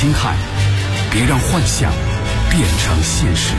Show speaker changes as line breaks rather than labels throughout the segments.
侵害，别让幻想变成现实。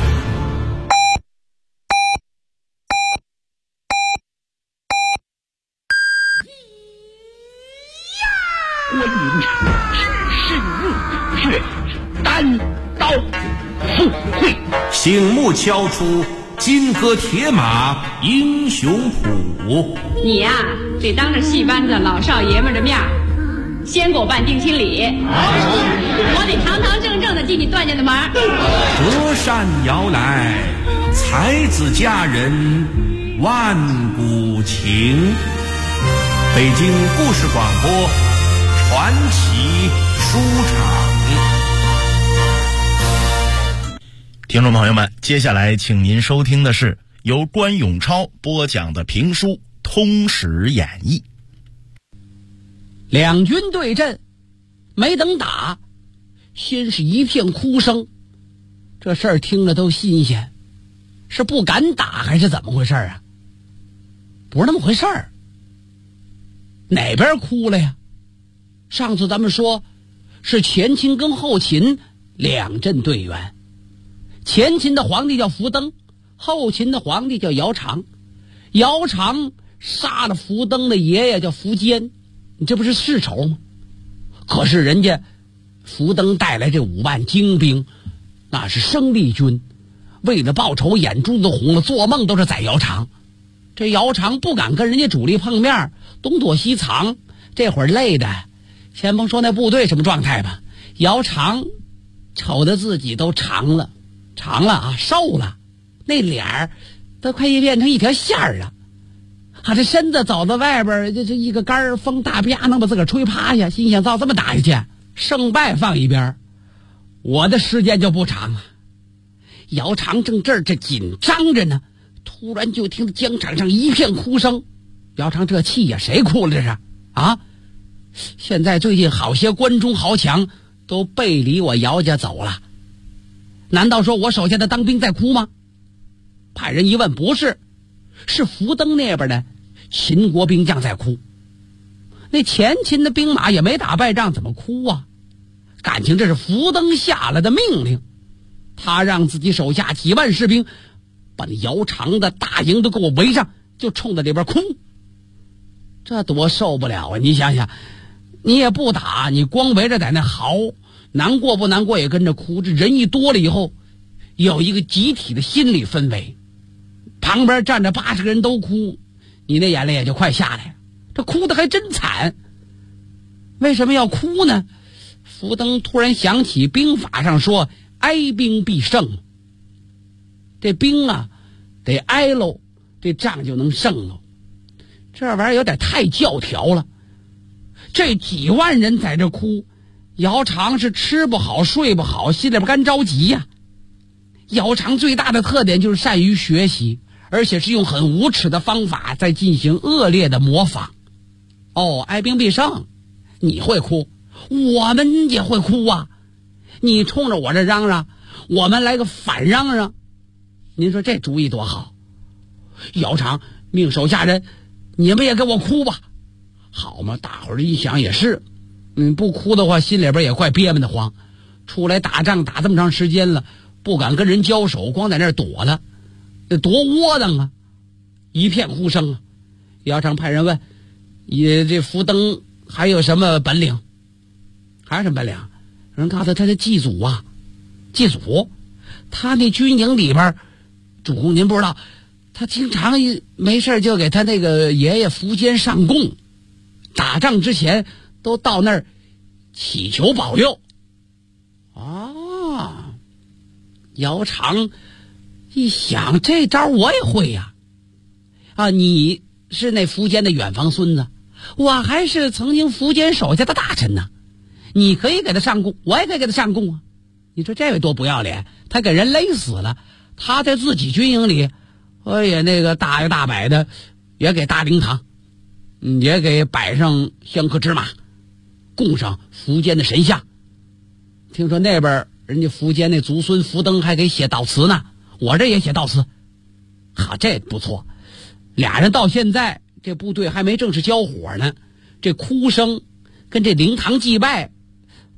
观音只是入却单刀赴会，
醒目敲出金戈铁马英雄谱。
你呀，得当着戏班子老少爷们的面先给我办定亲礼，我得堂堂正正的进你段家的门。
隔山摇来，才子佳人万古情。北京故事广播传奇书场。
听众朋友们，接下来请您收听的是由关永超播讲的评书《通史演义》。
两军对阵，没等打，先是一片哭声。这事儿听着都新鲜，是不敢打还是怎么回事啊？不是那么回事儿。哪边哭了呀？上次咱们说是前秦跟后秦两阵对员，前秦的皇帝叫福登，后秦的皇帝叫姚苌。姚苌杀了福登的爷爷叫苻坚，你这不是世仇吗？可是人家福登带来这5万精兵，那是生力军，为了报仇眼珠子红了，做梦都是宰姚苌。这姚苌不敢跟人家主力碰面，东躲西藏，这会儿累的先甭说那部队什么状态吧，姚苌瞅得自己都长了啊，瘦了，那脸儿都快变成一条线儿了。这身子走到外边，这一个杆儿风大啪能把自个儿吹趴下，心想照这么打下去，胜败放一边，我的时间就不长啊。姚苌正这紧张着呢，突然就听疆场上一片哭声。姚苌这气呀，谁哭了这是啊？现在最近好些关中豪强都背离我姚家走了，难道说我手下的当兵在哭吗？派人一问，不是，是福登那边的秦国兵将在哭。那前秦的兵马也没打败仗，怎么哭啊？感情这是福登下了的命令，他让自己手下几万士兵把那姚苌的大营都给我围上，就冲在里边哭。这多受不了啊！你想想，你也不打，你光围着在那嚎，难过不难过也跟着哭。这人一多了以后，有一个集体的心理氛围，旁边站着80个人都哭，你那眼泪也就快下来了。这哭得还真惨。为什么要哭呢？福登突然想起兵法上说哀兵必胜，这兵啊得挨喽，这仗就能胜喽。这玩意儿有点太教条了。这几万人在这哭，姚苌是吃不好睡不好，心里边干着急呀。姚苌最大的特点就是善于学习，而且是用很无耻的方法在进行恶劣的模仿。哀兵必胜，你会哭，我们也会哭啊。你冲着我这嚷嚷，我们来个反嚷嚷，您说这主意多好。姚苌命手下人，你们也给我哭吧。好嘛，大伙儿一想也是，不哭的话心里边也怪憋闷的慌。出来打仗打这么长时间了，不敢跟人交手，光在那儿躲了，这多窝囊啊。一片哭声啊。姚苌派人问，这福登还有什么本领？还有什么本领？人告诉他的祭祖啊，祭祖。他那军营里边，主公您不知道，他经常没事就给他那个爷爷苻坚上供，打仗之前都到那儿祈求保佑。姚苌一想，这招我也会呀。你是那苻坚的远房孙子，我还是曾经苻坚手下的大臣呢。你可以给他上供，我也可以给他上供啊。你说这位多不要脸，他给人勒死了，他在自己军营里那个大摇大摆的也给大灵堂，也给摆上香客芝麻，供上苻坚的神像。听说那边人家苻坚那族孙苻登还给写悼词呢，我这也写悼词。好，这不错。俩人到现在这部队还没正式交火呢，这哭声跟这灵堂祭拜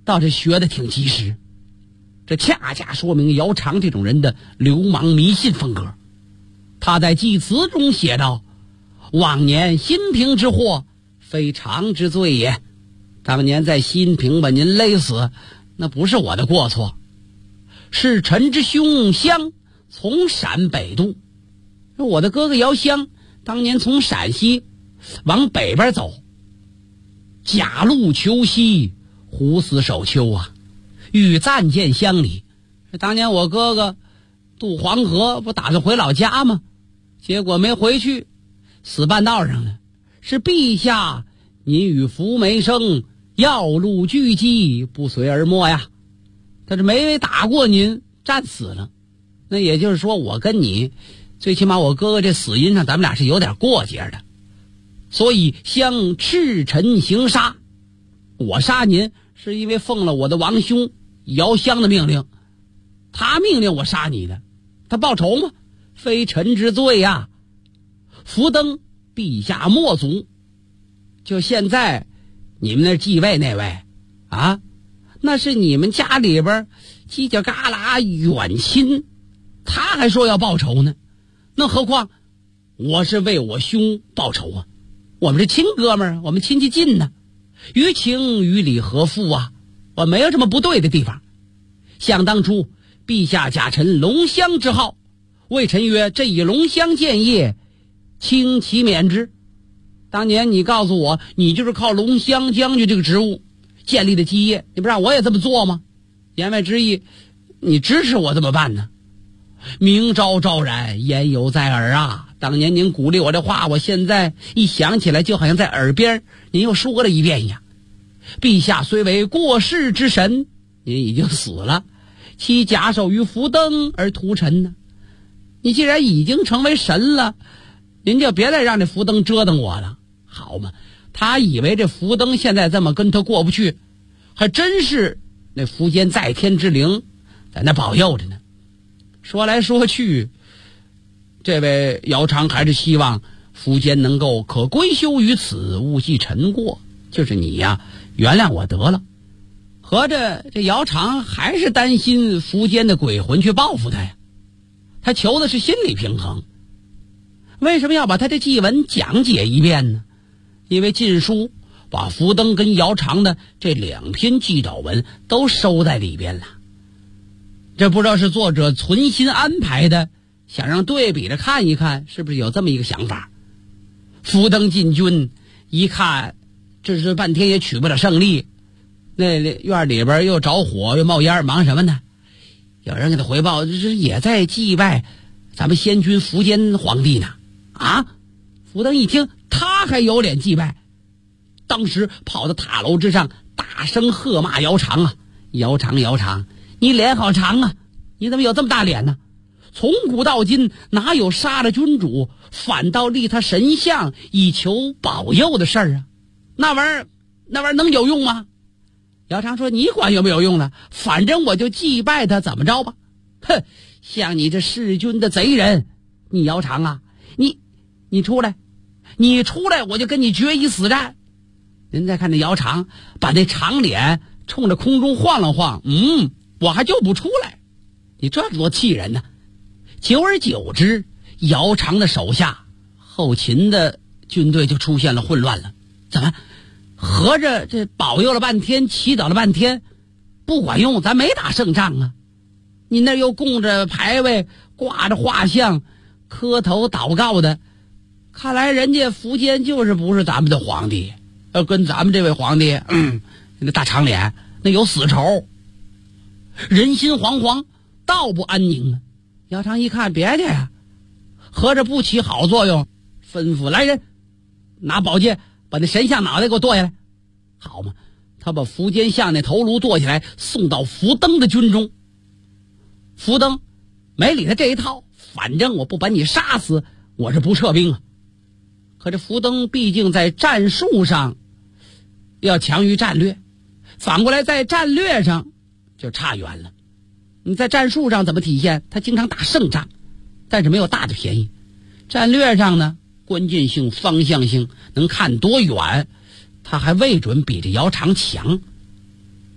倒是学得挺及时。这恰恰说明姚常这种人的流氓迷信风格。他在祭词中写道：往年新平之祸，非常之罪也。当年在新平把您勒死，那不是我的过错，是臣之兄襄从陕北渡。我的哥哥姚襄当年从陕西往北边走，假路求西，虎死守丘啊，欲暂见乡里。当年我哥哥渡黄河不打算回老家吗？结果没回去，死半道上了。是陛下您与福梅生要路拒击，不随而没呀。他这没打过您，战死了。那也就是说，我跟你最起码我哥哥这死因上咱们俩是有点过节的，所以相斥臣行杀。我杀您是因为奉了我的王兄姚襄的命令，他命令我杀你的，他报仇吗？非臣之罪呀。福登陛下末族，就现在你们那继位那位啊，那是你们家里边犄角旮旯远亲，他还说要报仇呢。那何况我是为我兄报仇啊，我们是亲哥们儿，我们亲戚近呢，于情于理何负啊，我没有什么不对的地方。想当初陛下假臣龙香之号，谓臣曰：这以龙香建业，轻其免之。当年你告诉我，你就是靠龙香将军这个职务建立的基业，你不让我也这么做吗？言外之意，你支持我这么办呢？明昭昭然，言犹在耳啊！当年您鼓励我的话，我现在一想起来，就好像在耳边您又说了一遍一样。陛下虽为过世之神，您已经死了，其假手于福登而屠臣呢？你既然已经成为神了，您就别再让这福登折腾我了，好吗？他以为这福登现在这么跟他过不去，还真是那苻坚在天之灵在那保佑着呢。说来说去，这位姚常还是希望苻坚能够可归咎于此，勿系臣过，就是你呀，原谅我得了。合着这姚常还是担心苻坚的鬼魂去报复他呀，他求的是心理平衡。为什么要把他的祭文讲解一遍呢？因为晋书把福登跟姚常的这两篇祭祷文都收在里边了。这不知道是作者存心安排的，想让对比着看一看，是不是有这么一个想法。福登进军一看，这是半天也取不了胜利，那院里边又着火又冒烟，忙什么呢？有人给他回报，这也在祭拜咱们先君苻坚皇帝呢。啊！福登一听，他还有脸祭拜，当时跑到塔楼之上，大声喝骂姚常啊！姚常，姚常，你脸好长啊！你怎么有这么大脸呢？从古到今，哪有杀了君主反倒立他神像以求保佑的事儿啊？那玩意儿能有用吗？姚常说：“你管有没有用呢？反正我就祭拜他，怎么着吧？”哼，像你这弑君的贼人，你姚常啊，你出来，我就跟你决一死战。您再看这姚常，把那长脸冲着空中晃了晃，我还就不出来。你这多气人呢！久而久之，姚常的手下后秦的军队就出现了混乱了。怎么合着这保佑了半天，祈祷了半天不管用，咱没打胜仗啊！你那又供着牌位，挂着画像，磕头祷告的，看来人家苻坚就是不是咱们的皇帝，跟咱们这位皇帝那大长脸那有死仇，人心惶惶，道不安宁啊！姚常一看别介呀，合着不起好作用，吩咐来人拿宝剑把那神像脑袋给我剁下来。好嘛，他把苻坚像那头颅剁下来，送到福登的军中。福登没理他这一套，反正我不把你杀死，我是不撤兵啊。可这福登毕竟在战术上要强于战略，反过来在战略上就差远了。你在战术上怎么体现？他经常打胜仗，但是没有大的便宜。战略上呢，关键性、方向性，能看多远，他还未准比这姚常强。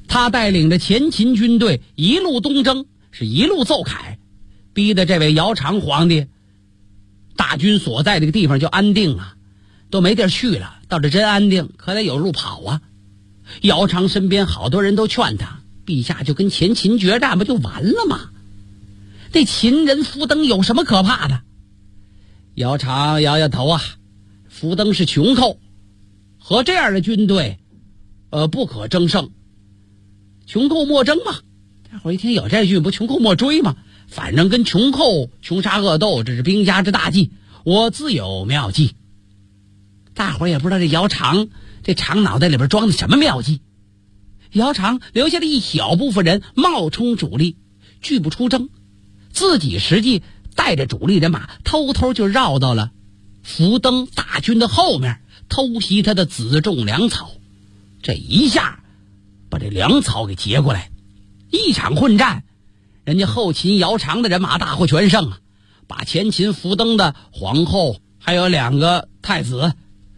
他带领着前秦军队一路东征，是一路奏凯，逼得这位姚苌皇帝大军所在这个地方就安定啊，都没地儿去了。到这真安定，可得有路跑啊。姚苌身边好多人都劝他，陛下就跟前秦决战不就完了吗？那秦人福登有什么可怕的？姚苌摇摇头啊，福登是穷寇，和这样的军队不可争胜，穷寇莫争嘛。大伙一听有这句，不穷寇莫追吗？反正跟穷寇穷杀恶斗，这是兵家之大忌，我自有妙计。大伙也不知道这姚苌这长脑袋里边装的什么妙计。姚苌留下了一小部分人冒充主力，拒不出征，自己实际带着主力人马偷偷就绕到了福登大军的后面，偷袭他的辎重粮草。这一下把这粮草给劫过来，一场混战，人家后秦姚苌的人马大获全胜啊，把前秦福登的皇后还有2个太子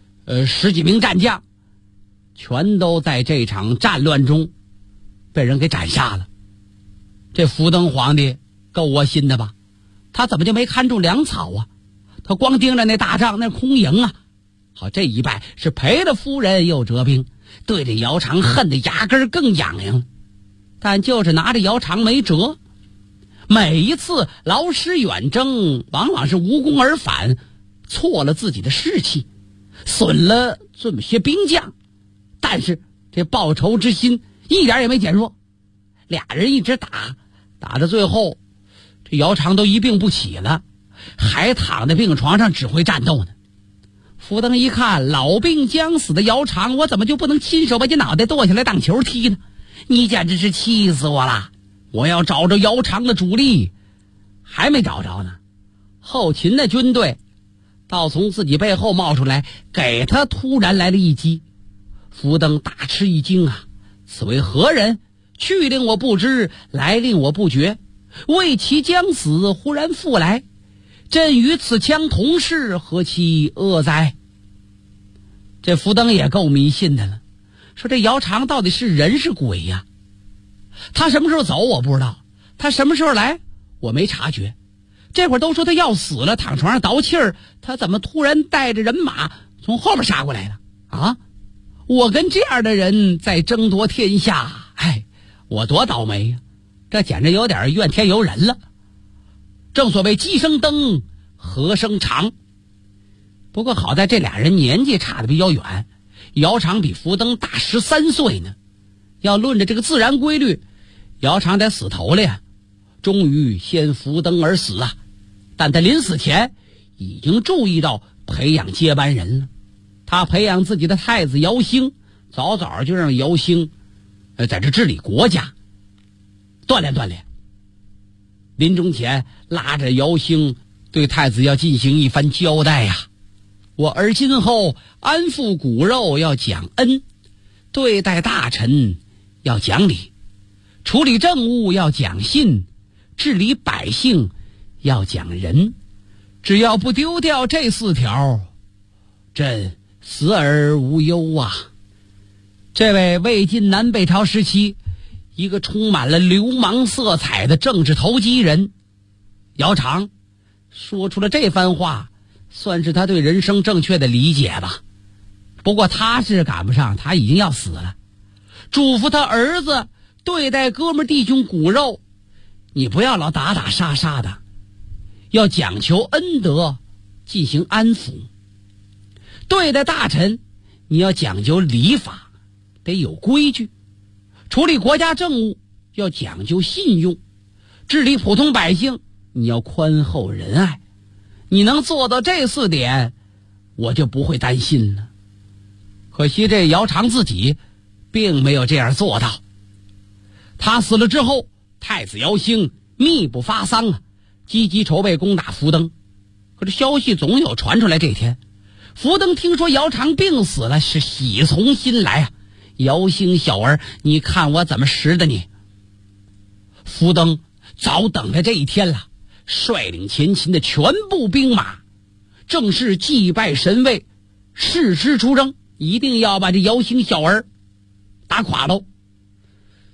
10几名战将全都在这场战乱中被人给斩杀了。这福登皇帝够窝心的吧？他怎么就没看中粮草啊？他光盯着那大仗，那空营啊。好，这一败是赔了夫人又折兵，对着姚苌恨得牙根更痒痒了。但就是拿着姚苌没辙，每一次劳师远征往往是无功而返，错了自己的士气，损了这么些兵将，但是这报仇之心一点也没减弱。俩人一直打到最后，这姚苌都一病不起了，还躺在病床上指挥战斗呢。福登一看老病将死的姚苌，我怎么就不能亲手把你脑袋剁下来当球踢呢？你简直是气死我了！我要找着姚苌的主力，还没找着呢。后秦的军队倒从自己背后冒出来，给他突然来了一击。福登大吃一惊啊！此为何人？去令我不知，来令我不觉。为其将死，忽然复来。朕与此枪同事，何其恶哉！这福登也够迷信的了，说这姚苌到底是人是鬼呀？他什么时候走我不知道，他什么时候来我没察觉。这会儿都说他要死了，躺床上倒气儿，他怎么突然带着人马从后边杀过来了啊？我跟这样的人在争夺天下，我多倒霉呀！这简直有点怨天尤人了。正所谓鸡生灯，禾生长。不过好在这俩人年纪差得比较远，姚苌比福登大13岁呢。要论着这个自然规律，姚苌得死头了呀，终于先福登而死啊。但他临死前已经注意到培养接班人了。他培养自己的太子姚兴，早早就让姚兴在这治理国家，锻炼锻炼。临终前拉着姚兴对太子要进行一番交代呀。我而今后安抚骨肉要讲恩，对待大臣要讲理，处理政务要讲信，治理百姓要讲仁。只要不丢掉这4条，朕死而无忧啊！这位魏晋南北朝时期一个充满了流氓色彩的政治投机人姚苌说出了这番话，算是他对人生正确的理解吧。不过他是赶不上，他已经要死了。嘱咐他儿子对待哥们弟兄骨肉，你不要老打打杀杀的，要讲求恩德，进行安抚。对待大臣，你要讲究礼法，得有规矩。处理国家政务要讲究信用，治理普通百姓你要宽厚仁爱。你能做到这4点，我就不会担心了。可惜这姚苌自己并没有这样做到。他死了之后，太子姚兴密不发丧啊，积极筹备攻打福登。可是消息总有传出来这天，福登听说姚苌病死了，是喜从心来啊。姚兴小儿，你看我怎么识的你。福登早等着这一天了，率领前秦的全部兵马，正式祭拜神位，誓师出征，一定要把这姚兴小儿打垮喽。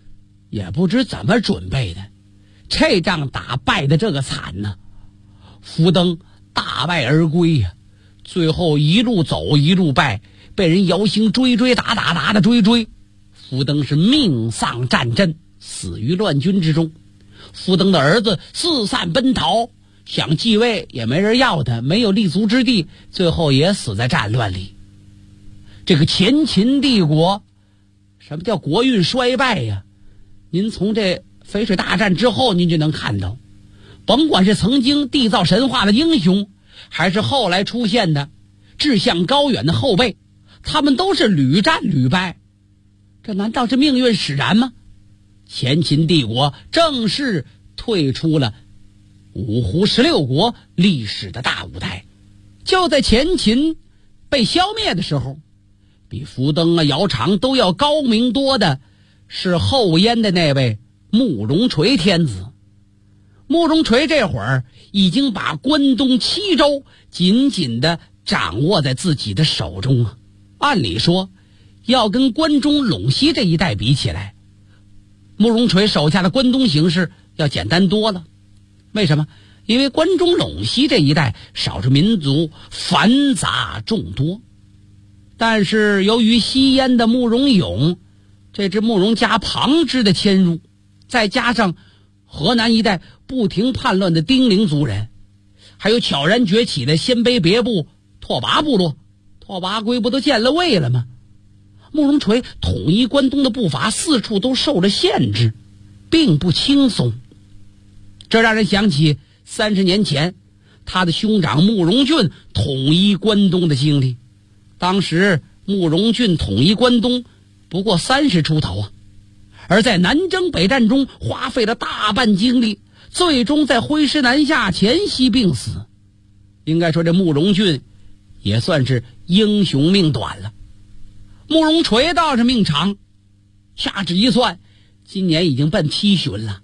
也不知怎么准备的，这仗打败的这个惨呢。福登大败而归呀，最后一路走一路败，被人姚兴追打的追，福登是命丧战阵，死于乱军之中。福登的儿子四散奔逃，想继位也没人要他，没有立足之地，最后也死在战乱里。这个前秦帝国，什么叫国运衰败呀？您从这淝水大战之后您就能看到，甭管是曾经缔造神话的英雄，还是后来出现的志向高远的后辈，他们都是屡战屡败。这难道是命运使然吗？前秦帝国正式退出了五胡16国历史的大舞台。就在前秦被消灭的时候，比福登啊、姚苌都要高明多的是后燕的那位慕容垂天子。慕容垂这会儿已经把关东7州紧紧地掌握在自己的手中啊。按理说要跟关中陇西这一带比起来，慕容垂手下的关东形势要简单多了。为什么？因为关中陇西这一带少数民族繁杂众多，但是由于西燕的慕容永这支慕容家旁支的迁入，再加上河南一带不停叛乱的丁零族人，还有悄然崛起的鲜卑别部拓跋部落，拓跋圭不都建了魏了吗？慕容垂统一关东的步伐四处都受着限制，并不轻松。这让人想起30年前他的兄长慕容俊统一关东的经历。当时慕容俊统一关东不过30出头啊，而在南征北战中花费了大半精力，最终在挥师南下前夕病死。应该说这慕容俊也算是英雄命短了。慕容垂倒是命长，掐指一算，今年已经奔70旬了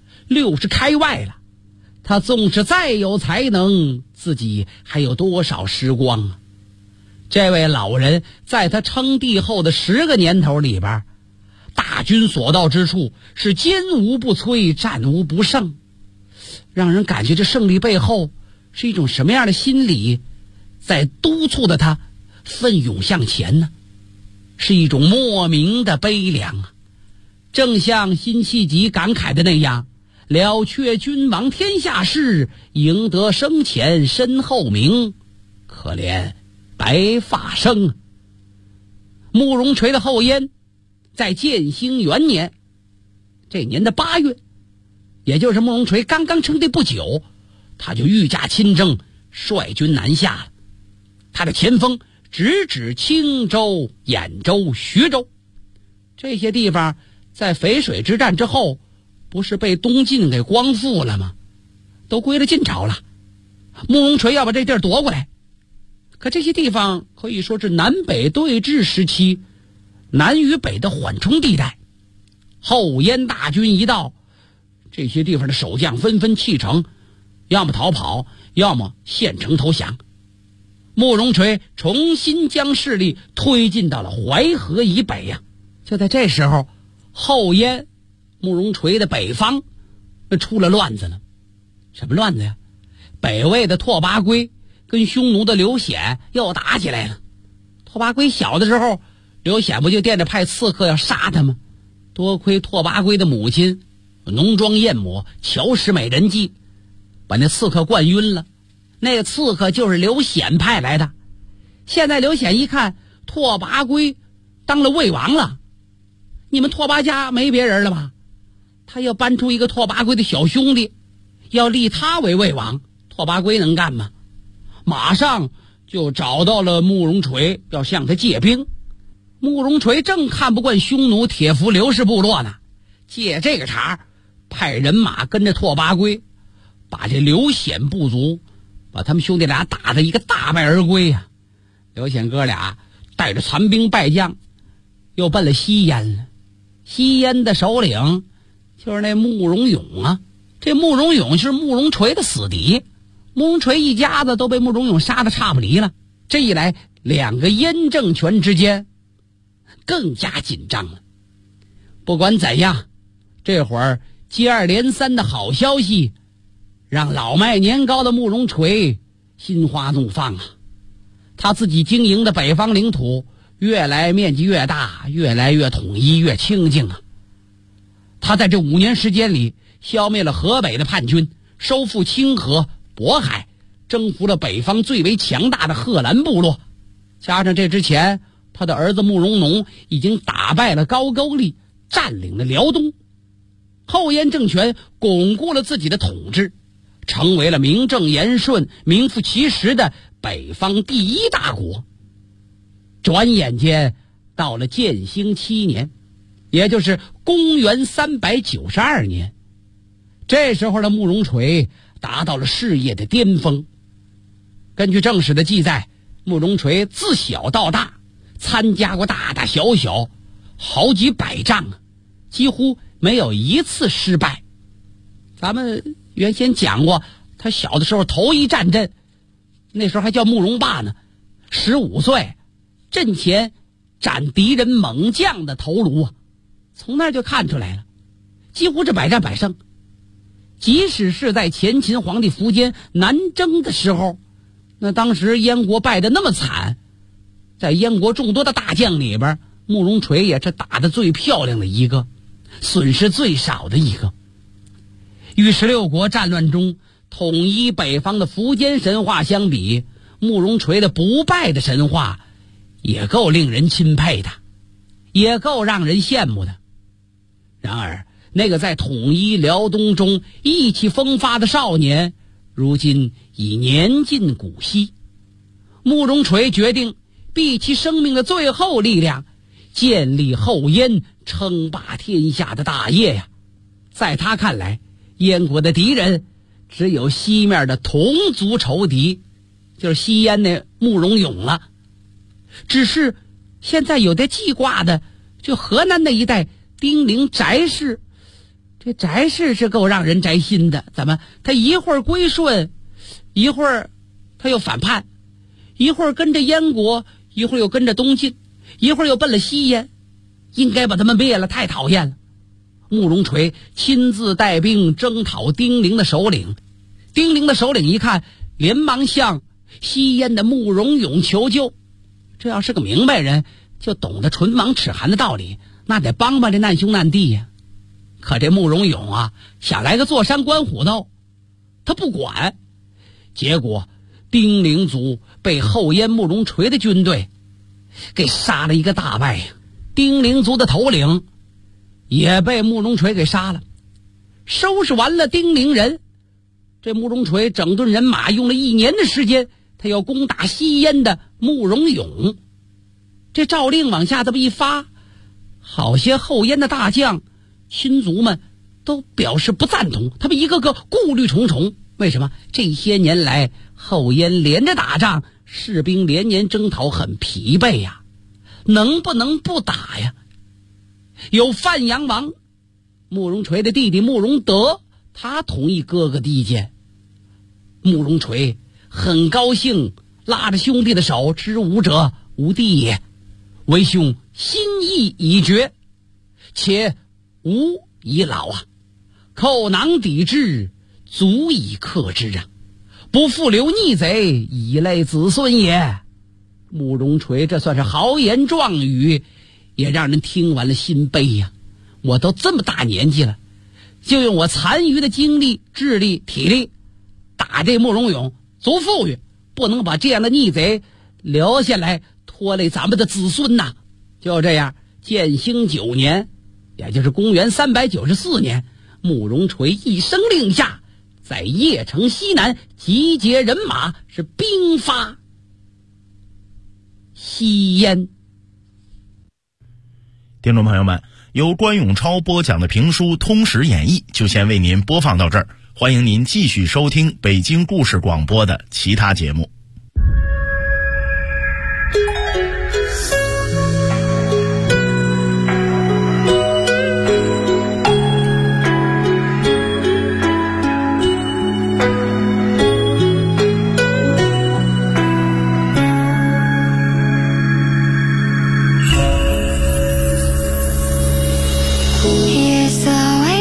，60开外了。他纵使再有才能，自己还有多少时光啊？这位老人在他称帝后的10个年头里边，大军所到之处是坚无不摧，战无不胜，让人感觉这胜利背后是一种什么样的心理在督促着他奋勇向前呢？是一种莫名的悲凉啊！正像辛弃疾感慨的那样，了却君王天下事，赢得生前身后名，可怜白发生。慕容垂的后燕在建兴元年，这年的8月，也就是慕容垂刚刚称帝不久，他就御驾亲征，率军南下了。他的前锋直指青州、兖州、徐州这些地方，在淝水之战之后不是被东晋给光复了吗？都归了晋朝了。慕容垂要把这地儿夺过来，可这些地方可以说是南北对峙时期南与北的缓冲地带。后燕大军一到，这些地方的守将纷纷弃城，要么逃跑，要么献城投降。慕容垂重新将势力推进到了淮河以北呀。就在这时候，后燕慕容垂的北方出了乱子了。什么乱子呀？北魏的拓跋圭跟匈奴的刘显又打起来了。拓跋圭小的时候，刘显不就惦着派刺客要杀他吗？多亏拓跋圭的母亲浓妆艳抹，巧使美人计，把那刺客灌晕了。那个刺客就是刘显派来的。现在刘显一看拓跋圭当了魏王了，你们拓跋家没别人了吧？他要搬出一个拓跋圭的小兄弟，要立他为魏王。拓跋圭能干吗？马上就找到了慕容垂，要向他借兵。慕容垂正看不惯匈奴铁服刘氏部落呢，借这个茬派人马跟着拓跋圭，把这刘显部族，把他们兄弟俩打得一个大败而归呀。刘显哥俩带着残兵败将又奔了西燕了。西燕的首领就是那慕容永啊。这慕容永是慕容垂的死敌，慕容垂一家子都被慕容永杀得差不离了。这一来，两个燕政权之间更加紧张了。不管怎样， 这会儿接二连三的好消息让老迈年高的慕容垂心花怒放啊！他自己经营的北方领土越来面积越大，越来越统一，越清静啊！他在这5年时间里消灭了河北的叛军，收复清河、渤海，征服了北方最为强大的贺兰部落。加上这之前他的儿子慕容农已经打败了高句丽，占领了辽东，后燕政权巩固了自己的统治，成为了名正言顺、名副其实的北方第一大国。转眼间到了建兴7年，也就是公元392年，这时候的慕容垂达到了事业的巅峰。根据正史的记载，慕容垂自小到大参加过大大小小好几百仗，几乎没有一次失败。咱们原先讲过，他小的时候头一战阵，那时候还叫慕容霸呢，15岁阵前斩敌人猛将的头颅啊，从那就看出来了，几乎是百战百胜。即使是在前秦皇帝苻坚南征的时候，那当时燕国败得那么惨，在燕国众多的大将里边，慕容垂也是打得最漂亮的一个，损失最少的一个。与16国战乱中统一北方的苻坚神话相比，慕容垂的不败的神话也够令人钦佩的，也够让人羡慕的。然而那个在统一辽东中意气风发的少年，如今已年近古稀。慕容垂决定毕其生命的最后力量，建立后燕称霸天下的大业呀！在他看来，燕国的敌人只有西面的同族仇敌，就是西燕那慕容永了。只是现在有的记挂的就河南那一带丁陵翟氏，这翟氏是够让人摘心的。怎么他一会儿归顺，一会儿他又反叛，一会儿跟着燕国，一会儿又跟着东晋，一会儿又奔了西燕，应该把他们灭了，太讨厌了。慕容垂亲自带兵征讨丁陵的首领，丁陵的首领一看，连忙向西燕的慕容永求救。这要是个明白人，就懂得唇亡齿寒的道理，那得帮帮这难兄难弟呀。可这慕容永啊，想来个坐山观虎斗，他不管。结果丁陵族被后燕慕容垂的军队给杀了一个大败呀，丁陵族的头领也被慕容垂给杀了。收拾完了丁陵人，这慕容垂整顿人马用了1年的时间，他要攻打西燕的慕容永。这诏令往下这么一发，好些后燕的大将亲族们都表示不赞同，他们一个个顾虑重重。为什么？这些年来后燕连着打仗，士兵连年征讨，很疲惫呀，能不能不打呀？有范阳王慕容垂的弟弟慕容德，他同意哥哥的意见。慕容垂很高兴，拉着兄弟的手，知武者无弟也，为兄心意已决，且吾已老啊，寇囊抵制，足以克之啊，不复留逆贼，以累子孙也。慕容垂这算是豪言壮语，也让人听完了心悲呀。我都这么大年纪了，就用我残余的精力、智力、体力打这慕容永，足富裕，不能把这样的逆贼留下来拖累咱们的子孙呐。就这样，建兴9年，也就是公元394年，慕容垂一声令下，在邺城西南集结人马，是兵发西燕。
听众朋友们，由关永超播讲的评书《通史演义》就先为您播放到这儿，欢迎您继续收听北京故事广播的其他节目。
Here's the way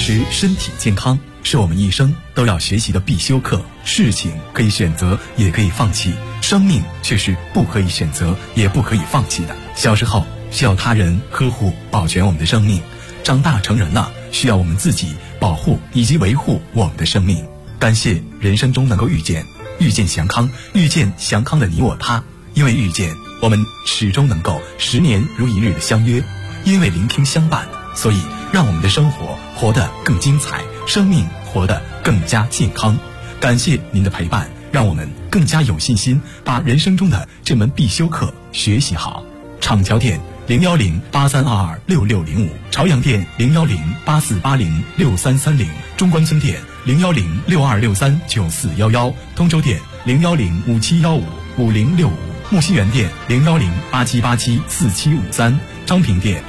持身体健康是我们一生都要学习的必修课。事情可以选择，也可以放弃，生命却是不可以选择，也不可以放弃的。小时候需要他人呵护保全我们的生命，长大成人了需要我们自己保护以及维护我们的生命。感谢人生中能够遇见祥康，遇见祥康的你我他。因为遇见，我们始终能够10年如一日的相约；因为聆听相伴，所以让我们的生活活得更精彩，生命活得更加健康。感谢您的陪伴，让我们更加有信心把人生中的这门必修课学习好。厂桥店01083226605，朝阳店01084806330，中关村店01062639411，通州店01057155065，木樨园店01087874753，昌平店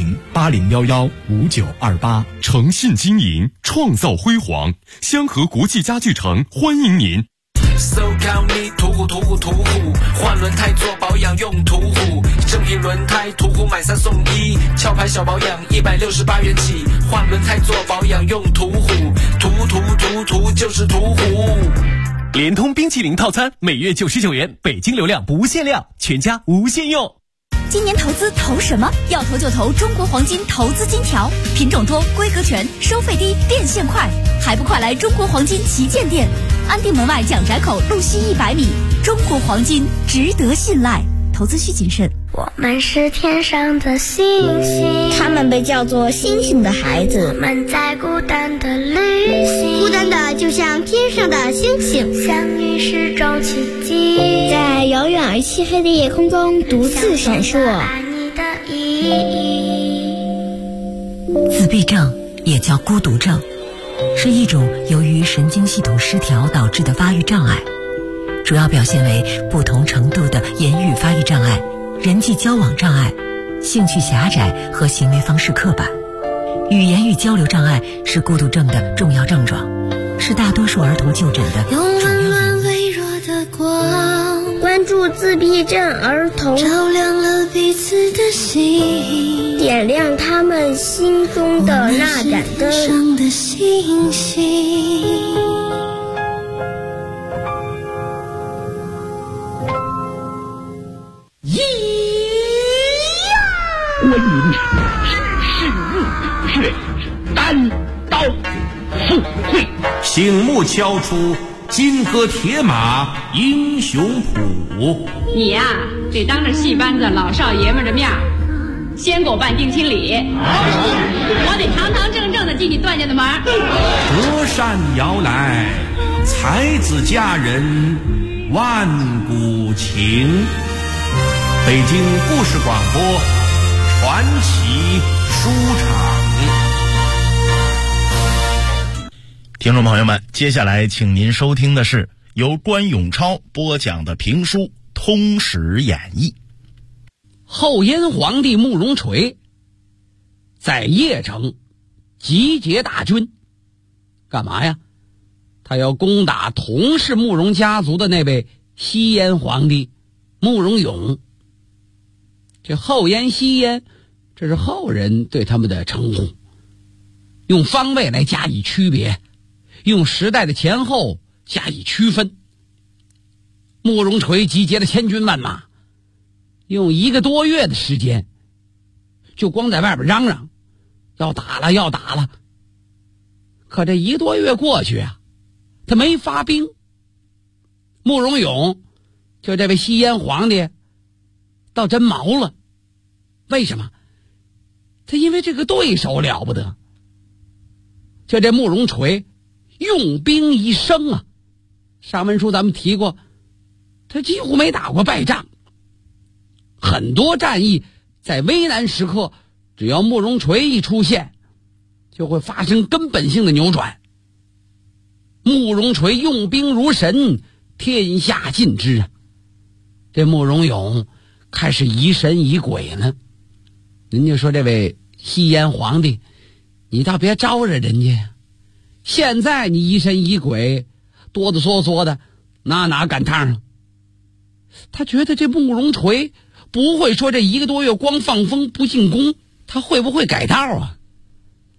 01080115928。
诚信经营，创造辉煌。香河国际家具城欢迎您。
SoCal 你途虎，换轮胎做保养用途虎，正品轮胎途虎买3送1，壳牌小保养168元起，换轮胎做保养用途虎，途就是途虎。
联通冰淇淋套餐每月99元，北京流量不限量，全家无限用。
今年投资投什么？要投就投中国黄金投资金条，品种多，规格全，收费低，变现快，还不快来中国黄金旗舰店，安定门外蒋宅口路西100米。中国黄金值得信赖，投资需谨慎。
我们是天上的星星，
他们被叫做星星的孩子。
我们在孤单的旅行，
孤单的就像天上的星星，
相遇是种奇迹，
在遥远而漆黑的夜空中独自闪烁。
爱你的意义。
自闭症也叫孤独症，是一种由于神经系统失调导致的发育障碍，主要表现为不同程度的言语发育障碍、人际交往障碍、兴趣狭窄和行为方式刻板。语言与交流障碍是孤独症的重要症状，是大多数儿童就诊的主要原因。
微弱的光，
关注自闭症儿童，
照亮了彼此的心，
点亮他们心中的那盏灯。
上的星星。
关云世日血单刀赴会，
醒目敲出金戈铁马英雄谱。
你呀，得当着戏班子老少爷们的面先给我办定亲礼，我得堂堂正正的进你段家的门。
隔山遥来，才子佳人万古情。北京故事广播传奇书场。
听众朋友们，接下来请您收听的是由关永超播讲的评书《通史演义》。
后燕皇帝慕容垂在邺城集结大军，干嘛呀？他要攻打同是慕容家族的那位西燕皇帝慕容永。这后燕、西燕，这是后人对他们的称呼，用方位来加以区别，用时代的前后加以区分。慕容垂集结了千军万马，用1个多月的时间，就光在外边嚷嚷要打了要打了。可这1个多月过去啊，他没发兵。慕容永就这位西燕皇帝倒真毛了。为什么？他因为这个对手了不得，就这慕容垂用兵一生啊。上文书咱们提过，他几乎没打过败仗，很多战役在危难时刻，只要慕容垂一出现，就会发生根本性的扭转。慕容垂用兵如神，天下尽知啊。这慕容永开始疑神疑鬼呢。人家说这位西燕皇帝，你倒别招惹人家呀。现在你疑神疑鬼，哆哆嗦嗦的，哪赶趟啊？他觉得这慕容垂不会说这1个多月光放风不进攻，他会不会改道啊？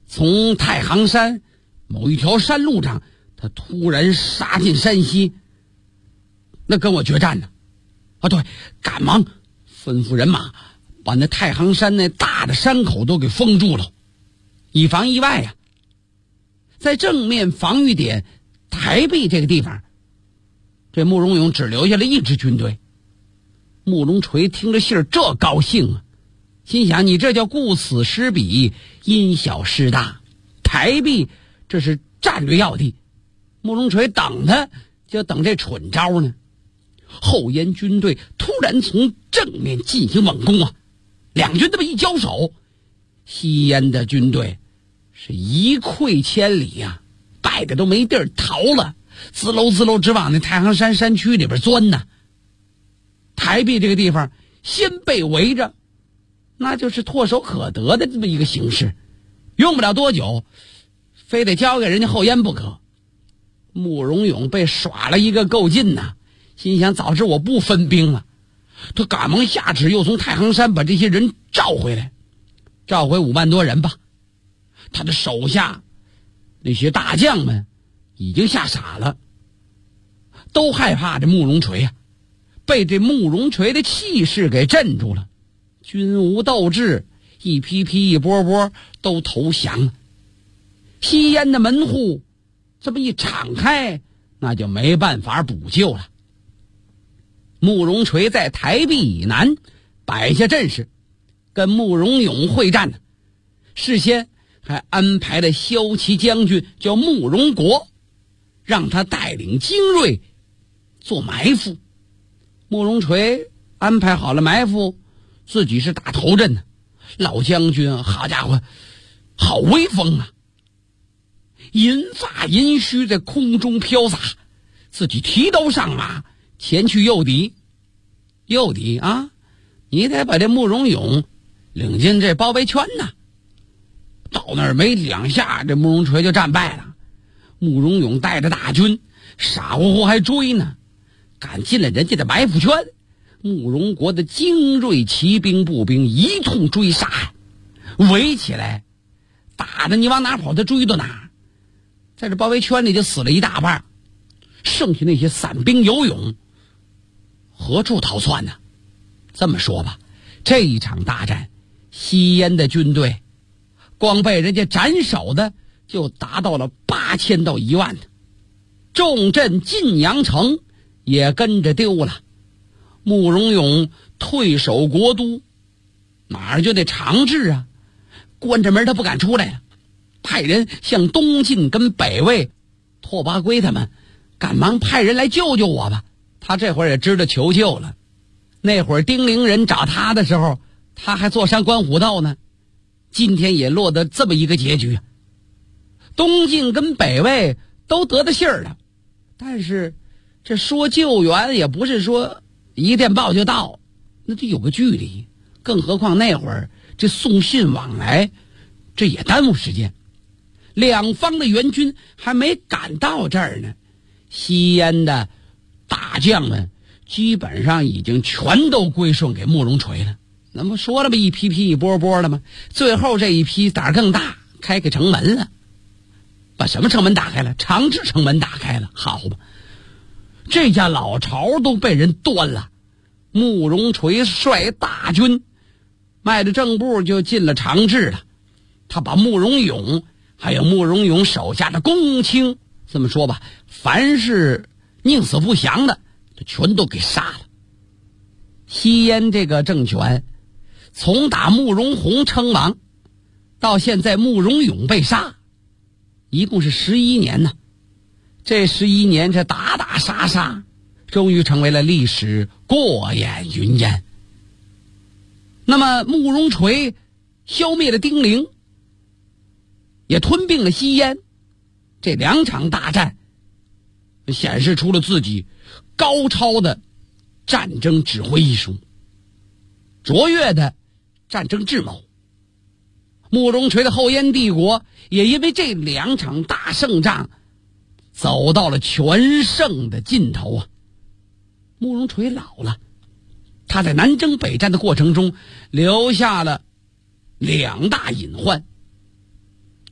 从太行山某一条山路上，他突然杀进山西，那跟我决战呢。对，赶忙吩咐人马把那太行山那大的山口都给封住了，以防意外呀。在正面防御点台壁这个地方，这慕容永只留下了一支军队。慕容垂听着信儿这高兴啊，心想你这叫顾此失彼，因小失大。台壁这是战略要地，慕容垂等他就等这蠢招呢。后燕军队突然从正面进行猛攻啊，两军这么一交手，西燕的军队是一溃千里啊，败的都没地儿逃了，滋溜滋溜直往那太行山山区里边钻呢。台壁这个地方先被围着，那就是唾手可得的这么一个形势，用不了多久非得交给人家后燕不可。慕容永被耍了一个够劲呐，心想早知我不分兵了，他赶忙下旨又从太行山把这些人召回来，召回5万多人吧。他的手下那些大将们已经吓傻了，都害怕这慕容垂啊，被这慕容垂的气势给镇住了，军无斗志，一批批一波波都投降了。西燕的门户这么一敞开，那就没办法补救了。慕容垂在台壁以南摆下阵势，跟慕容永会战呢。事先还安排了骁骑将军叫慕容国，让他带领精锐做埋伏。慕容垂安排好了埋伏，自己是打头阵呢。老将军好家伙，好威风啊！银发银须在空中飘洒，自己提刀上马前去诱敌。诱敌啊，你得把这慕容永领进这包围圈呐。到那儿没两下，这慕容垂就战败了。慕容永带着大军傻乎乎还追呢，赶进了人家的埋伏圈。慕容国的精锐骑兵步兵一通追杀，围起来，打的你往哪跑他追到哪，在这包围圈里就死了一大半，剩下那些散兵游勇何处逃窜呢？这么说吧，这一场大战，西燕的军队光被人家斩首的就达到了8000到1万的，重镇晋阳城也跟着丢了。慕容永退守国都，哪儿就得长治啊，关着门他不敢出来了，派人向东晋跟北魏拓跋圭他们赶忙派人来救救我吧。他这会儿也知道求救了，那会儿丁陵人找他的时候，他还坐山观虎斗呢，今天也落得这么一个结局。东晋跟北魏都得到信儿了，但是这说救援也不是说一电报就到，那就有个距离，更何况那会儿这送信往来，这也耽误时间。两方的援军还没赶到这儿呢，西燕的大将们基本上已经全都归顺给慕容垂了。那么说了吧，一批批一波波的吗？最后这一批胆儿更大，开个城门了，把什么城门打开了？长治城门打开了。好吧，这家老巢都被人端了。慕容垂率大军迈着正步就进了长治了。他把慕容永还有慕容永手下的公卿，这么说吧，凡是宁死不降的就全都给杀了。西燕这个政权从打慕容宏称王到现在慕容永被杀，一共是11年呢。这11年这打打杀杀，终于成为了历史，过眼云烟。那么慕容垂消灭了丁陵，也吞并了西燕，这2场大战显示出了自己高超的战争指挥艺术，卓越的战争智谋。慕容垂的后燕帝国也因为这2场大胜仗走到了全盛的尽头啊。慕容垂老了，他在南征北战的过程中留下了2大隐患。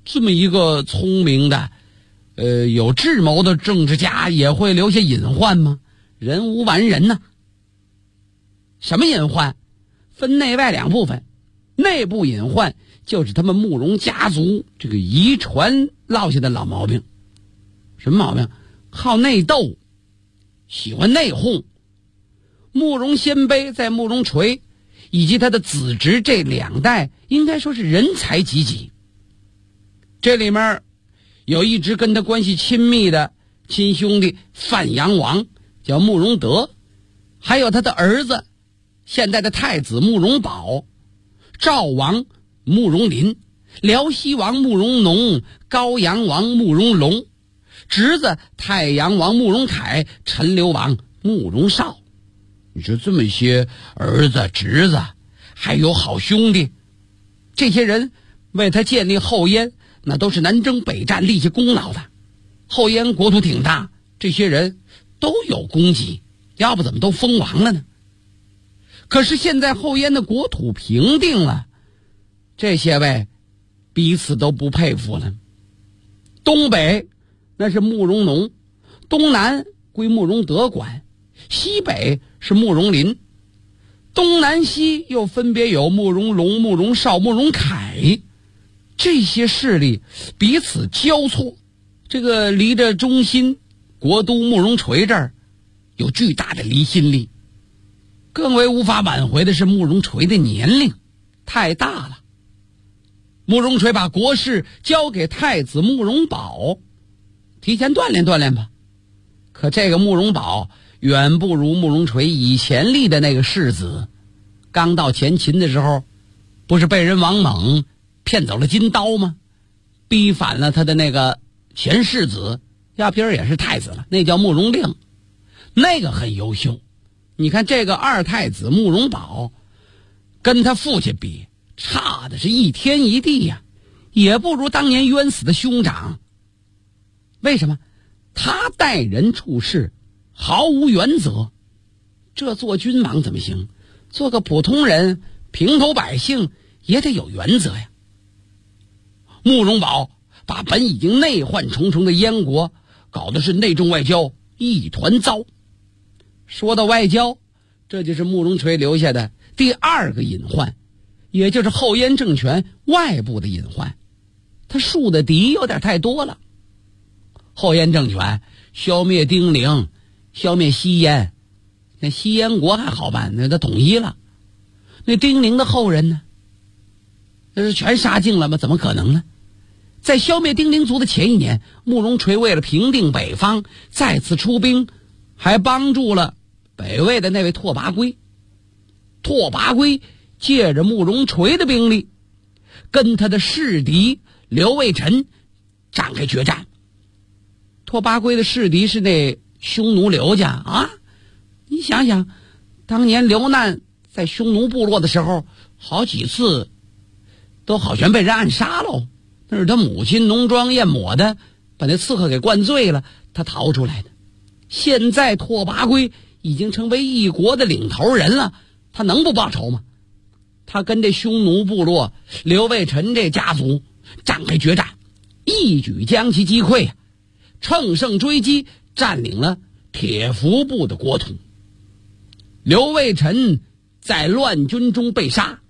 这么一个聪明的有智谋的政治家也会留下隐患吗？人无完人呢。什么隐患？分内外两部分。内部隐患就是他们慕容家族这个遗传落下的老毛病。什么毛病？好内斗，喜欢内讧。慕容鲜卑在慕容垂以及他的子侄这2代应该说是人才济济。这里面有一直跟他关系亲密的亲兄弟范阳王叫慕容德，还有他的儿子现在的太子慕容宝，赵王慕容林，辽西王慕容农，高阳王慕容龙，侄子太阳王慕容凯，陈留王慕容绍。你说这么些儿子侄子还有好兄弟，这些人为他建立后燕那都是南征北战立下功劳的。后燕国土挺大，这些人都有功绩，要不怎么都封王了呢？可是现在后燕的国土平定了，这些位彼此都不佩服了。东北那是慕容农，东南归慕容德管，西北是慕容林，东南西又分别有慕容龙、慕容绍、慕容凯，这些势力彼此交错。这个离着中心国都慕容垂这儿有巨大的离心力。更为无法挽回的是慕容垂的年龄太大了。慕容垂把国事交给太子慕容宝，提前锻炼锻炼吧。可这个慕容宝远不如慕容垂以前立的那个世子。刚到前秦的时候，不是被人王猛骗走了金刀吗？逼反了他的那个前世子，要不然也是太子了，那叫慕容令，那个很优秀。你看这个二太子慕容宝跟他父亲比，差的是一天一地呀，也不如当年冤死的兄长。为什么？他待人处事毫无原则，这做君王怎么行？做个普通人平头百姓也得有原则呀。慕容宝把本已经内患重重的燕国搞得是内政外交一团糟。说到外交，这就是慕容垂留下的第2个隐患，也就是后燕政权外部的隐患。他树的敌有点太多了。后燕政权消灭丁零，消灭西燕，那西燕国还好办，那他统一了。那丁零的后人呢？那是全杀尽了吗？怎么可能呢？在消灭丁零族的前一年，慕容垂为了平定北方，再次出兵，还帮助了北魏的那位拓跋圭。拓跋圭借着慕容垂的兵力，跟他的世敌刘卫辰展开决战。拓跋圭的世敌是那匈奴刘家啊！你想想，当年刘难在匈奴部落的时候，好几次都好像被人暗杀喽。那是他母亲浓妆艳抹的，把那刺客给灌醉了，他逃出来的。现在拓跋圭已经成为一国的领头人了，他能不报仇吗？他跟这匈奴部落刘卫辰这家族展开决战，一举将其击溃，乘胜追击，占领了铁服部的国土。刘卫辰在乱军中被杀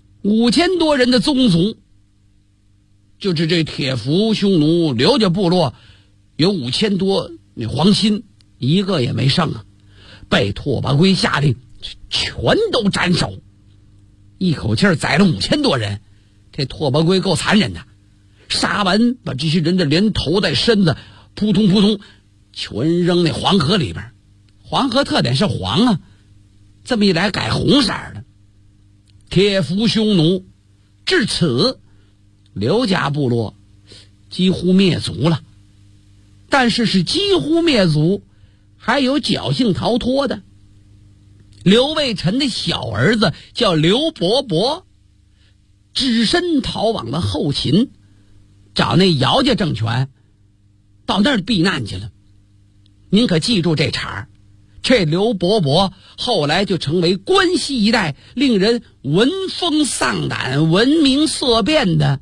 ，5000多人的宗族，就是这铁服匈奴刘家部落有5000多那皇亲，一个也没剩啊，被拓跋圭下令全都斩首，一口气宰了5000多人。这拓跋圭够残忍的，杀完把这些人的连头带身子扑通扑通全扔那黄河里边。黄河特点是黄啊，这么一来改红色了。铁服匈奴至此刘家部落几乎灭族了。但是几乎灭族，还有侥幸逃脱的。刘卫辰的小儿子叫刘伯伯，只身逃往了后秦，找那姚家政权，到那儿避难去了。您可记住这茬儿，这刘伯伯后来就成为关西一带令人闻风丧胆、闻名色变的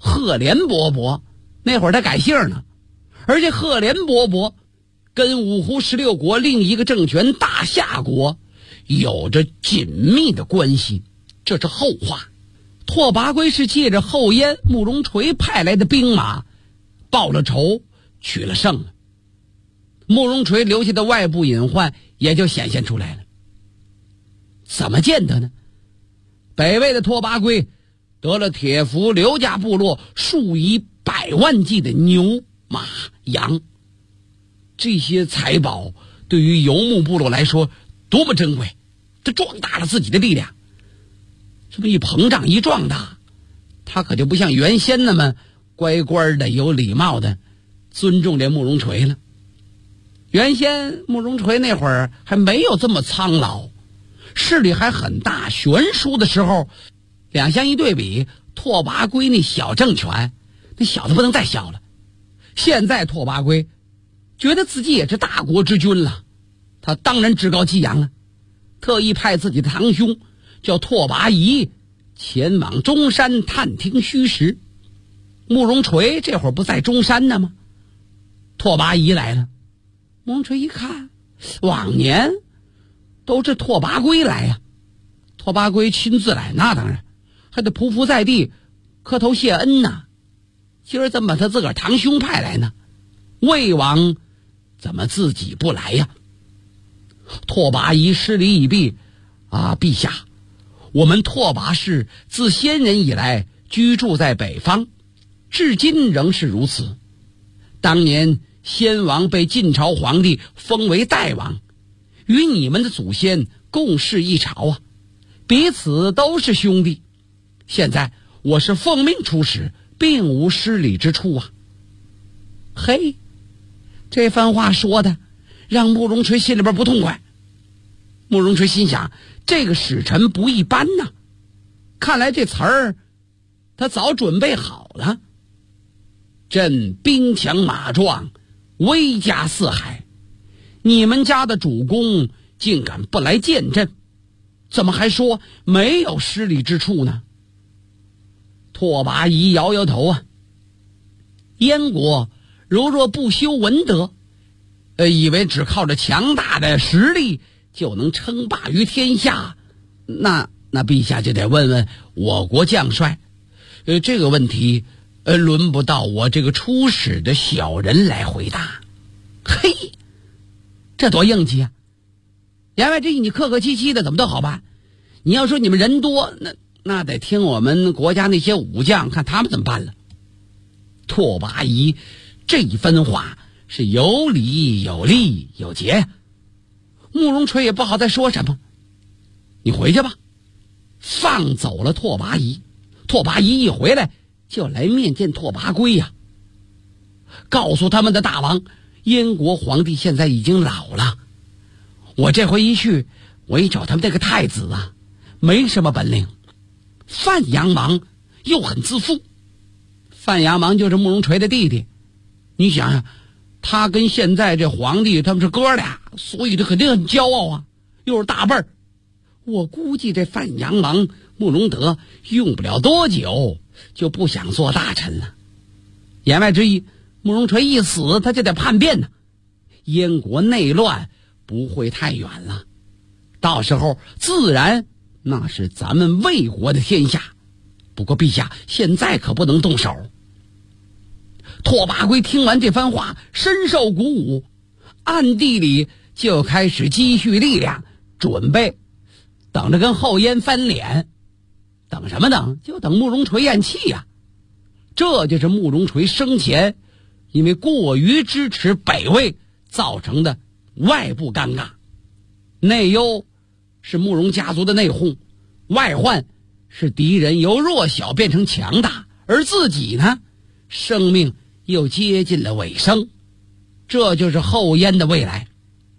赫连勃勃，那会儿他改姓呢。而且赫连勃勃跟五胡16国另一个政权大夏国有着紧密的关系，这是后话。拓跋圭是借着后燕慕容垂派来的兵马报了仇，取了胜了。慕容垂留下的外部隐患也就显现出来了。怎么见得呢？北魏的拓跋圭得了铁服刘家部落数以百万计的牛马羊，这些财宝对于游牧部落来说多么珍贵，他壮大了自己的力量。这么一膨胀一壮大，他可就不像原先那么乖乖的有礼貌的尊重这慕容垂了。原先慕容垂那会儿还没有这么苍老，势力还很大悬殊的时候，两相一对比，拓跋圭那小政权那小子不能再小了。现在拓跋圭觉得自己也是大国之君了，他当然趾高气扬了，特意派自己的堂兄叫拓跋仪前往中山探听虚实。慕容垂这会儿不在中山呢吗？拓跋仪来了，慕容垂一看，往年都是拓跋圭来呀，拓跋圭亲自来，那当然还得匍匐在地磕头谢恩呐。今儿怎么把他自个儿堂兄派来呢？魏王怎么自己不来呀？拓跋仪施礼已毕，陛下，我们拓跋氏自先人以来居住在北方，至今仍是如此。当年先王被晋朝皇帝封为代王，与你们的祖先共事一朝啊，彼此都是兄弟。现在我是奉命出使，并无失礼之处啊。嘿，这番话说的让慕容垂心里边不痛快。慕容垂心想，这个使臣不一般呐，看来这词儿他早准备好了。朕兵强马壮，威加四海，你们家的主公竟敢不来见朕，怎么还说没有失礼之处呢？拓跋仪摇摇头啊，燕国如若不修文德，以为只靠着强大的实力就能称霸于天下，那陛下就得问问我国将帅，这个问题轮不到我这个出使的小人来回答。嘿，这多硬气啊！言外之意，你客客气气的怎么都好办，你要说你们人多，那得听我们国家那些武将看他们怎么办了。拓跋仪这一番话是有理有利有节，慕容垂也不好再说什么。你回去吧，放走了拓跋仪。拓跋仪一回来就来面见拓跋圭呀，告诉他们的大王，燕国皇帝现在已经老了，我这回一去，我一找他们这个太子啊，没什么本领。范阳王又很自负，范阳王就是慕容垂的弟弟，你想想，他跟现在这皇帝他们是哥俩，所以他肯定很骄傲啊，又是大辈儿。我估计这范阳王慕容德用不了多久就不想做大臣了。言外之意，慕容垂一死，他就得叛变呢，燕国内乱不会太远了，到时候自然那是咱们魏国的天下。不过陛下现在可不能动手。拓跋圭听完这番话深受鼓舞，暗地里就开始积蓄力量，准备等着跟后燕翻脸。等什么等？就等慕容垂咽气呀。这就是慕容垂生前因为过于支持北魏造成的外部尴尬。内忧是慕容家族的内讧，外患是敌人由弱小变成强大，而自己呢，生命又接近了尾声。这就是后燕的未来。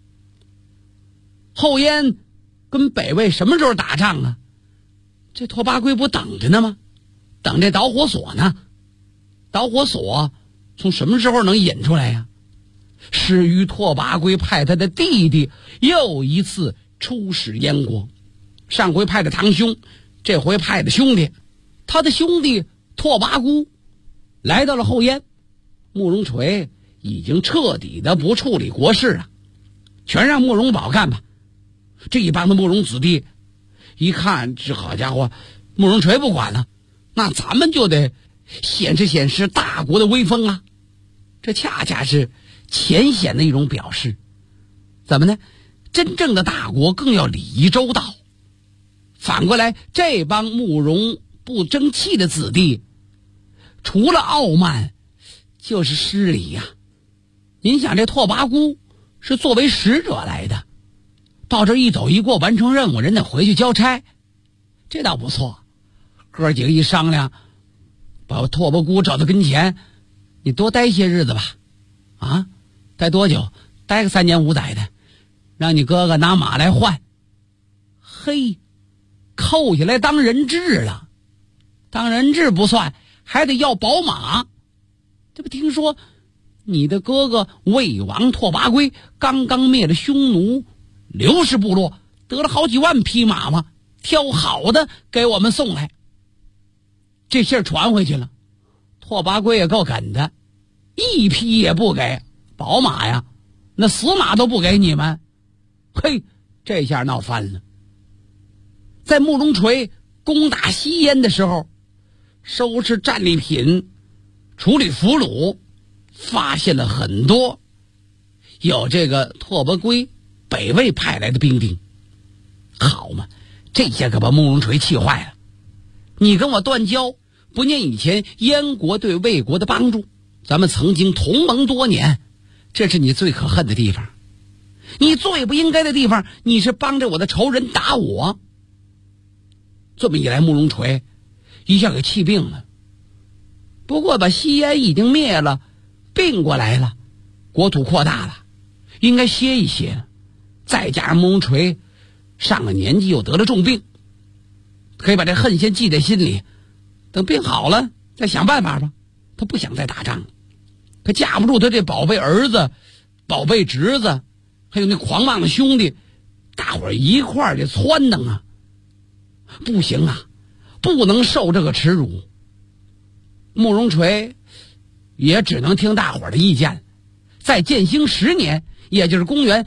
后燕跟北魏什么时候打仗啊？这拓跋圭不等着呢吗？等这导火索呢。导火索从什么时候能引出来呀？始于拓跋圭派他的弟弟又一次出使燕国，上回派的堂兄，这回派的兄弟。他的兄弟拓跋孤来到了后燕，慕容垂已经彻底的不处理国事了，全让慕容宝干吧。这一帮的慕容子弟一看，这好家伙，慕容垂不管了，那咱们就得显示大国的威风啊！这恰恰是浅显的一种表示。怎么呢？真正的大国更要礼仪周到。反过来，这帮慕容不争气的子弟，除了傲慢，就是失礼呀。您想，这拓跋孤是作为使者来的，到这一走一过，完成任务，人得回去交差，这倒不错。哥几个一商量，把拓跋孤找到跟前，你多待些日子吧。啊，待多久？待个3年5载的，让你哥哥拿马来换。嘿，扣下来当人质了。当人质不算，还得要宝马。这不听说你的哥哥魏王拓跋圭刚刚灭了匈奴刘氏部落，得了好几万匹马吗？挑好的给我们送来。这信儿传回去了，拓跋圭也够梗的，一匹也不给。宝马呀，那死马都不给你们。嘿，这下闹翻了。在慕容垂攻打西燕的时候，收拾战利品，处理俘虏，发现了很多有这个拓跋圭北魏派来的兵丁。好嘛，这下可把慕容垂气坏了。你跟我断交，不念以前燕国对魏国的帮助，咱们曾经同盟多年，这是你最可恨的地方。你最不应该的地方，你是帮着我的仇人打我。这么一来，慕容垂一下给气病了。不过把西燕已经灭了，并过来了，国土扩大了，应该歇一歇了。再加上慕容垂上了年纪，又得了重病，可以把这恨先记在心里，等病好了再想办法吧。他不想再打仗了，他架不住他这宝贝儿子、宝贝侄子，还有那狂妄的兄弟，大伙儿一块儿的撺掇啊！不行啊，不能受这个耻辱。慕容垂也只能听大伙儿的意见。在建兴10年，也就是公元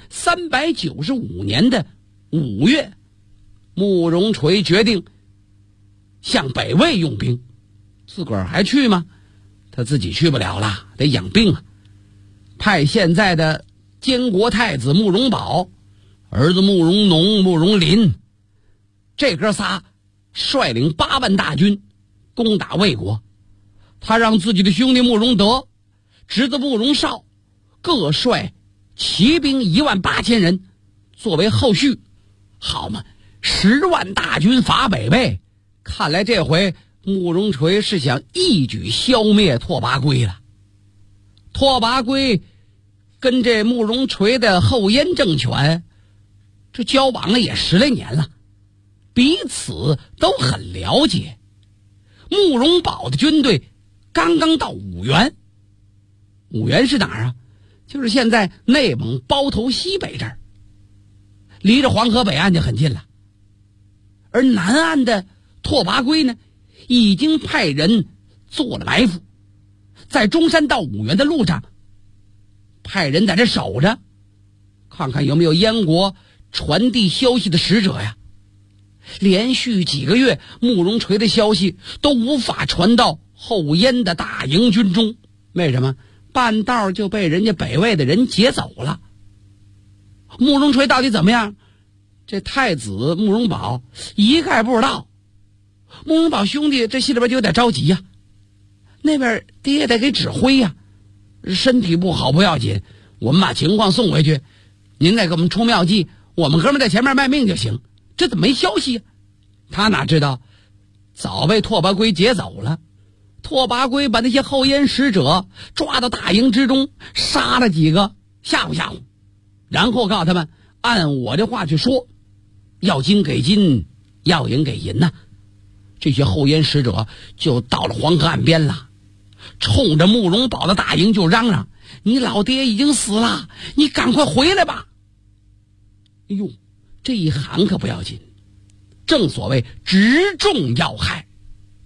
395年的5月，慕容垂决定向北魏用兵。自个儿还去吗？他自己去不了了，得养病啊。派现在的监国太子慕容宝、儿子慕容农、慕容林，这哥仨率领8万大军攻打魏国。他让自己的兄弟慕容德、侄子慕容绍各率骑兵18000人作为后续。好嘛，10万大军伐北魏，看来这回慕容垂是想一举消灭拓跋圭了。拓跋圭跟这慕容垂的后燕政权这交往了也10来年了，彼此都很了解。慕容宝的军队刚刚到五原。五原是哪儿啊？就是现在内蒙包头西北这儿，离着黄河北岸就很近了。而南岸的拓跋圭呢，已经派人做了埋伏，在中山到五原的路上派人在这守着，看看有没有燕国传递消息的使者呀。连续几个月，慕容垂的消息都无法传到后燕的大营军中。为什么？半道就被人家北魏的人劫走了。慕容垂到底怎么样？这太子慕容宝一概不知道。慕容宝兄弟这心里边就有点着急呀，那边爹得给指挥呀，身体不好不要紧，我们把情况送回去，您再给我们出妙计，我们哥们在前面卖命就行。这怎么没消息呀？他哪知道早被拓跋圭劫走了。拓跋圭把那些后燕使者抓到大营之中，杀了几个吓唬吓唬，然后告诉他们按我的话去说，要金给金，要银给银呐。这些后燕使者就到了黄河岸边了，冲着慕容宝的大营就嚷嚷，你老爹已经死了，你赶快回来吧。哎呦，这一喊可不要紧，正所谓直中要害。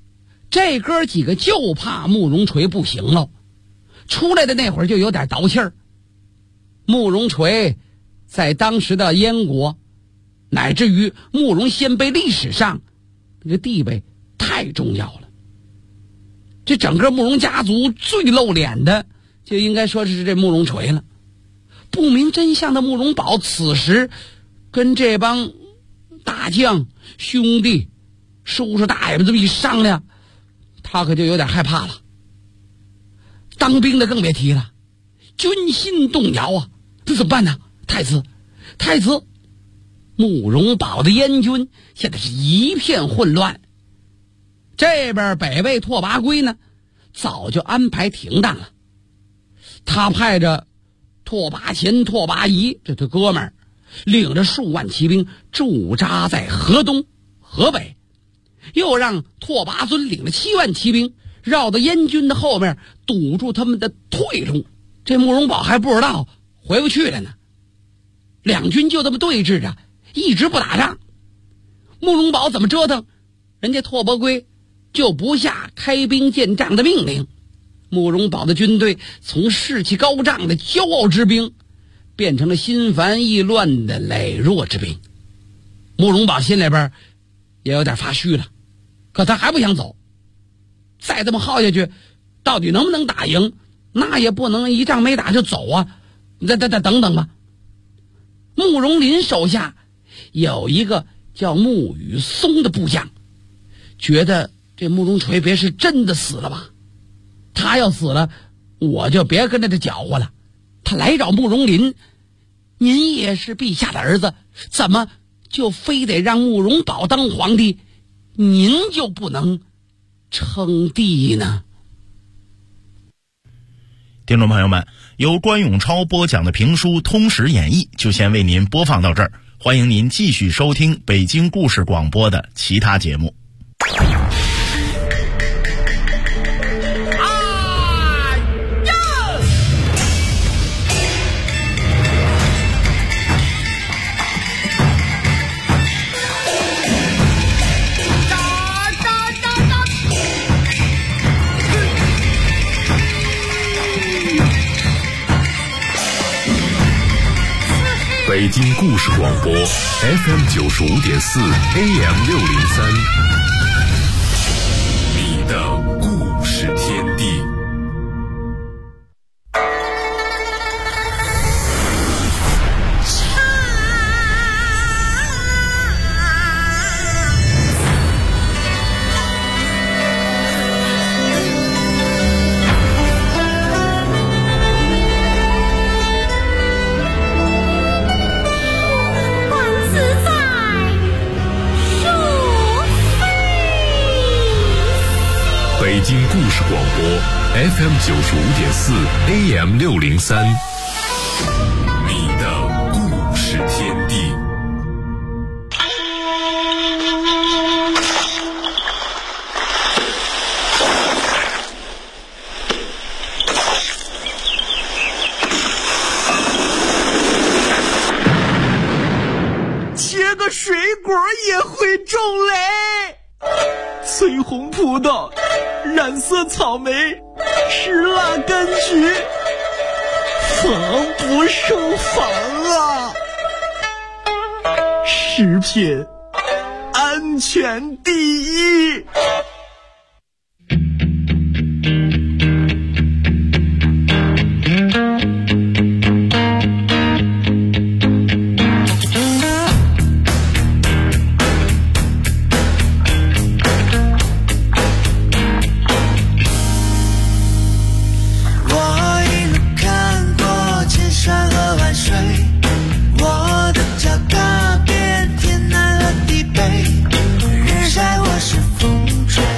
这哥几个就怕慕容垂不行了，出来的那会儿就有点倒气儿。慕容垂在当时的燕国，乃至于慕容鲜卑历史上，这个地位太重要了。这整个慕容家族最露脸的，就应该说是这慕容垂了。不明真相的慕容宝此时跟这帮大将兄弟叔叔大爷们这么一商量，他可就有点害怕了。当兵的更别提了，军心动摇啊，这怎么办呢？太子，慕容宝的燕军现在是一片混乱。这边北魏拓跋圭呢，早就安排停当了。他派着拓跋虔、拓跋仪这对哥们儿，领着数万骑兵驻扎在河东、河北，又让拓跋尊领了7万骑兵绕到燕军的后面，堵住他们的退路。这慕容宝还不知道回不去了呢。两军就这么对峙着，一直不打仗。慕容宝怎么折腾，人家拓跋圭就不下开兵建仗的命令。慕容宝的军队从士气高涨的骄傲之兵，变成了心烦意乱的羸弱之兵。慕容宝心里边也有点发虚了，可他还不想走。再这么耗下去，到底能不能打赢？那也不能一仗没打就走啊！等等吧。慕容林手下有一个叫慕羽松的部将，觉得这慕容垂别是真的死了吧？他要死了，我就别跟着这搅和了。他来找慕容林，您也是陛下的儿子，怎么就非得让慕容宝当皇帝？您就不能称帝呢？
听众朋友们，由关永超播讲的评书《通史演义》就先为您播放到这儿，欢迎您继续收听北京故事广播的其他节目。
北京故事广播 FM 95.4 AM 603，你的故事天地。北京故事广播 FM 95.4 AM 603，你的故事天地。
切个水果也会中雷，翠红葡萄，染色草莓，石蜡柑橘，防不胜防啊！食品安全第一。
日晒我是风吹。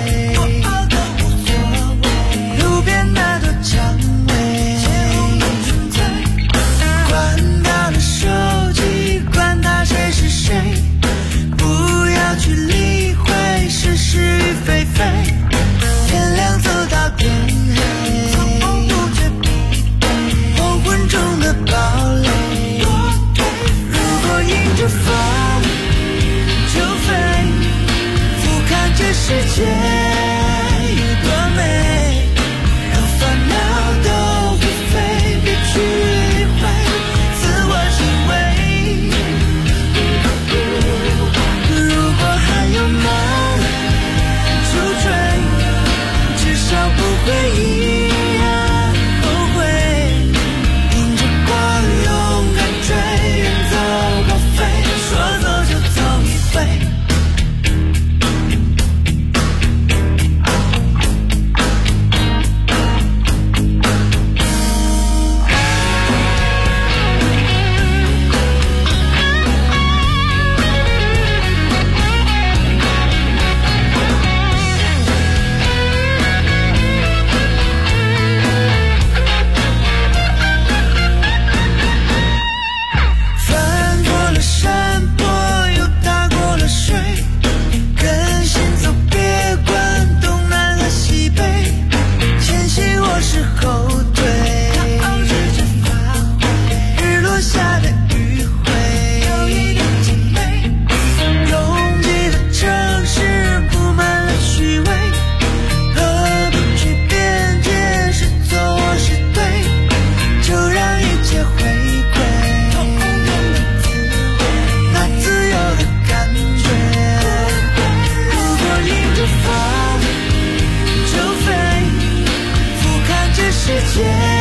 时后退，日落下的余晖，拥挤的城市布满了虚伪，何不去边界，是错是对，就让一切回归那自由的感觉。如果迎着风就飞，俯瞰这世界。